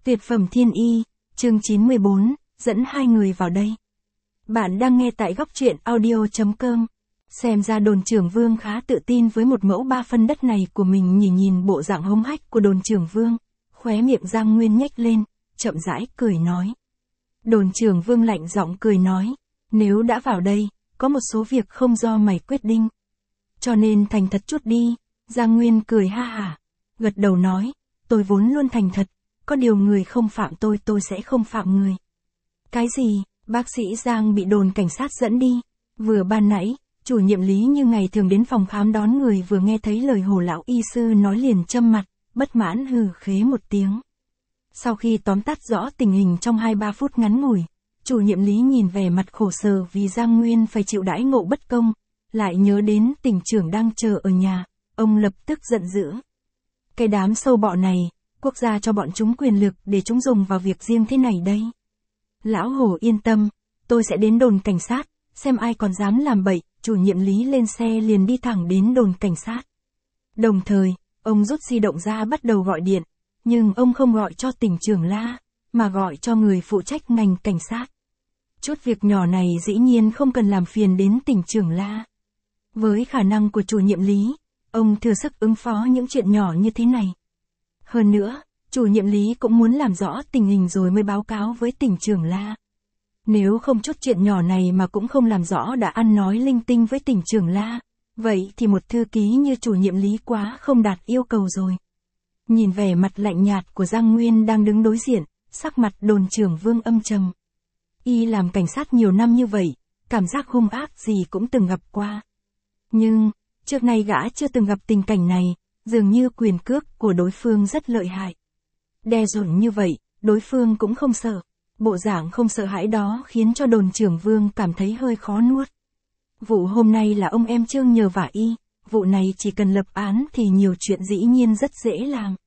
Tuyệt phẩm thiên y, chương 94, dẫn hai người vào đây. Bạn đang nghe tại góc truyện audio.com. Xem ra đồn trưởng Vương khá tự tin với một mẫu 3 phân đất này của mình. Nhìn bộ dạng hống hách của đồn trưởng Vương, khóe miệng Giang Nguyên nhếch lên, chậm rãi cười nói. Đồn trưởng Vương lạnh giọng cười nói, nếu đã vào đây, có một số việc không do mày quyết định. Cho nên thành thật chút đi. Giang Nguyên cười ha hả, gật đầu nói, tôi vốn luôn thành thật, có điều người không phạm tôi sẽ không phạm người. Cái gì? Bác sĩ Giang bị đồn cảnh sát dẫn đi. Vừa ban nãy, chủ nhiệm Lý như ngày thường đến phòng khám đón người vừa nghe thấy lời Hồ lão y sư nói liền châm mặt, bất mãn hừ khế một tiếng. Sau khi tóm tắt rõ tình hình trong 2-3 phút ngắn ngủi, chủ nhiệm Lý nhìn vẻ mặt khổ sở vì Giang Nguyên phải chịu đãi ngộ bất công, lại nhớ đến tỉnh trưởng đang chờ ở nhà, ông lập tức giận dữ. Cái đám sâu bọ này, quốc gia cho bọn chúng quyền lực để chúng dùng vào việc riêng thế này đây. Lão Hồ yên tâm, tôi sẽ đến đồn cảnh sát, xem ai còn dám làm bậy. Chủ nhiệm Lý lên xe liền đi thẳng đến đồn cảnh sát. Đồng thời, ông rút di động ra bắt đầu gọi điện, nhưng ông không gọi cho tỉnh trưởng La, mà gọi cho người phụ trách ngành cảnh sát. Chút việc nhỏ này dĩ nhiên không cần làm phiền đến tỉnh trưởng La. Với khả năng của chủ nhiệm Lý, ông thừa sức ứng phó những chuyện nhỏ như thế này. Hơn nữa, chủ nhiệm Lý cũng muốn làm rõ tình hình rồi mới báo cáo với tỉnh trưởng La. Nếu không chút chuyện nhỏ này mà cũng không làm rõ đã ăn nói linh tinh với tỉnh trưởng La, vậy thì một thư ký như chủ nhiệm Lý quá không đạt yêu cầu rồi. Nhìn vẻ mặt lạnh nhạt của Giang Nguyên đang đứng đối diện, sắc mặt đồn trưởng Vương âm trầm. Y làm cảnh sát nhiều năm như vậy, cảm giác hung ác gì cũng từng gặp qua. Nhưng, trước nay gã chưa từng gặp tình cảnh này, dường như quyền cước của đối phương rất lợi hại. Đe dọa như vậy, đối phương cũng không sợ. Bộ dạng không sợ hãi đó khiến cho đồn trưởng Vương cảm thấy hơi khó nuốt. Vụ hôm nay là ông em Trương nhờ vả y, vụ này chỉ cần lập án thì nhiều chuyện dĩ nhiên rất dễ làm.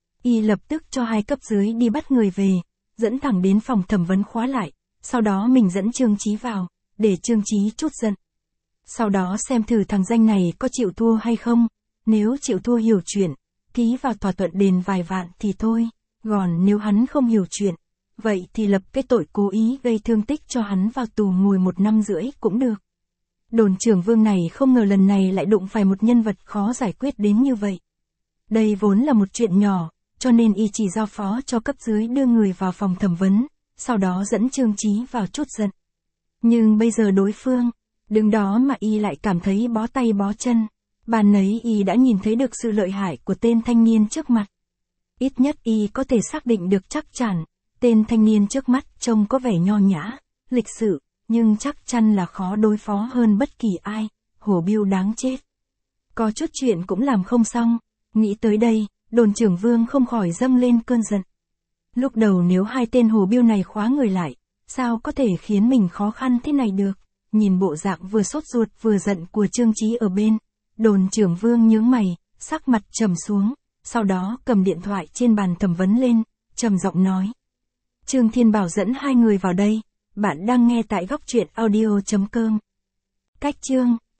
Y lập tức cho 2 cấp dưới đi bắt người về, dẫn thẳng đến phòng thẩm vấn khóa lại, sau đó mình dẫn Trương Chí vào, để Trương Chí trút giận. Sau đó xem thử thằng danh này có chịu thua hay không, nếu chịu thua hiểu chuyện, ký vào thỏa thuận đền vài vạn thì thôi, còn nếu hắn không hiểu chuyện, vậy thì lập cái tội cố ý gây thương tích cho hắn vào tù ngồi 1 năm rưỡi cũng được. Đồn trưởng Vương này không ngờ lần này lại đụng phải một nhân vật khó giải quyết đến như vậy. Đây vốn là một chuyện nhỏ, cho nên y chỉ giao phó cho cấp dưới đưa người vào phòng thẩm vấn, sau đó dẫn Trương Chí vào trút giận. Nhưng bây giờ đối phương, đứng đó mà y lại cảm thấy bó tay bó chân. Ban nấy y đã nhìn thấy được sự lợi hại của tên thanh niên trước mặt. Ít nhất y có thể xác định được chắc chắn, tên thanh niên trước mắt trông có vẻ nho nhã, lịch sự, nhưng chắc chắn là khó đối phó hơn bất kỳ ai, Hổ Biêu đáng chết. Có chút chuyện cũng làm không xong, nghĩ tới đây, đồn trưởng Vương không khỏi dâng lên cơn giận. Lúc đầu nếu 2 tên Hổ Biêu này khóa người lại, sao có thể khiến mình khó khăn thế này được? Nhìn bộ dạng vừa sốt ruột vừa giận của Trương Chí ở bên, đồn trưởng Vương nhướng mày, sắc mặt trầm xuống, sau đó cầm điện thoại trên bàn thẩm vấn lên, trầm giọng nói. Trương Thiên Bảo dẫn 2 người vào đây, bạn đang nghe tại góc truyện audio.com. Cách chương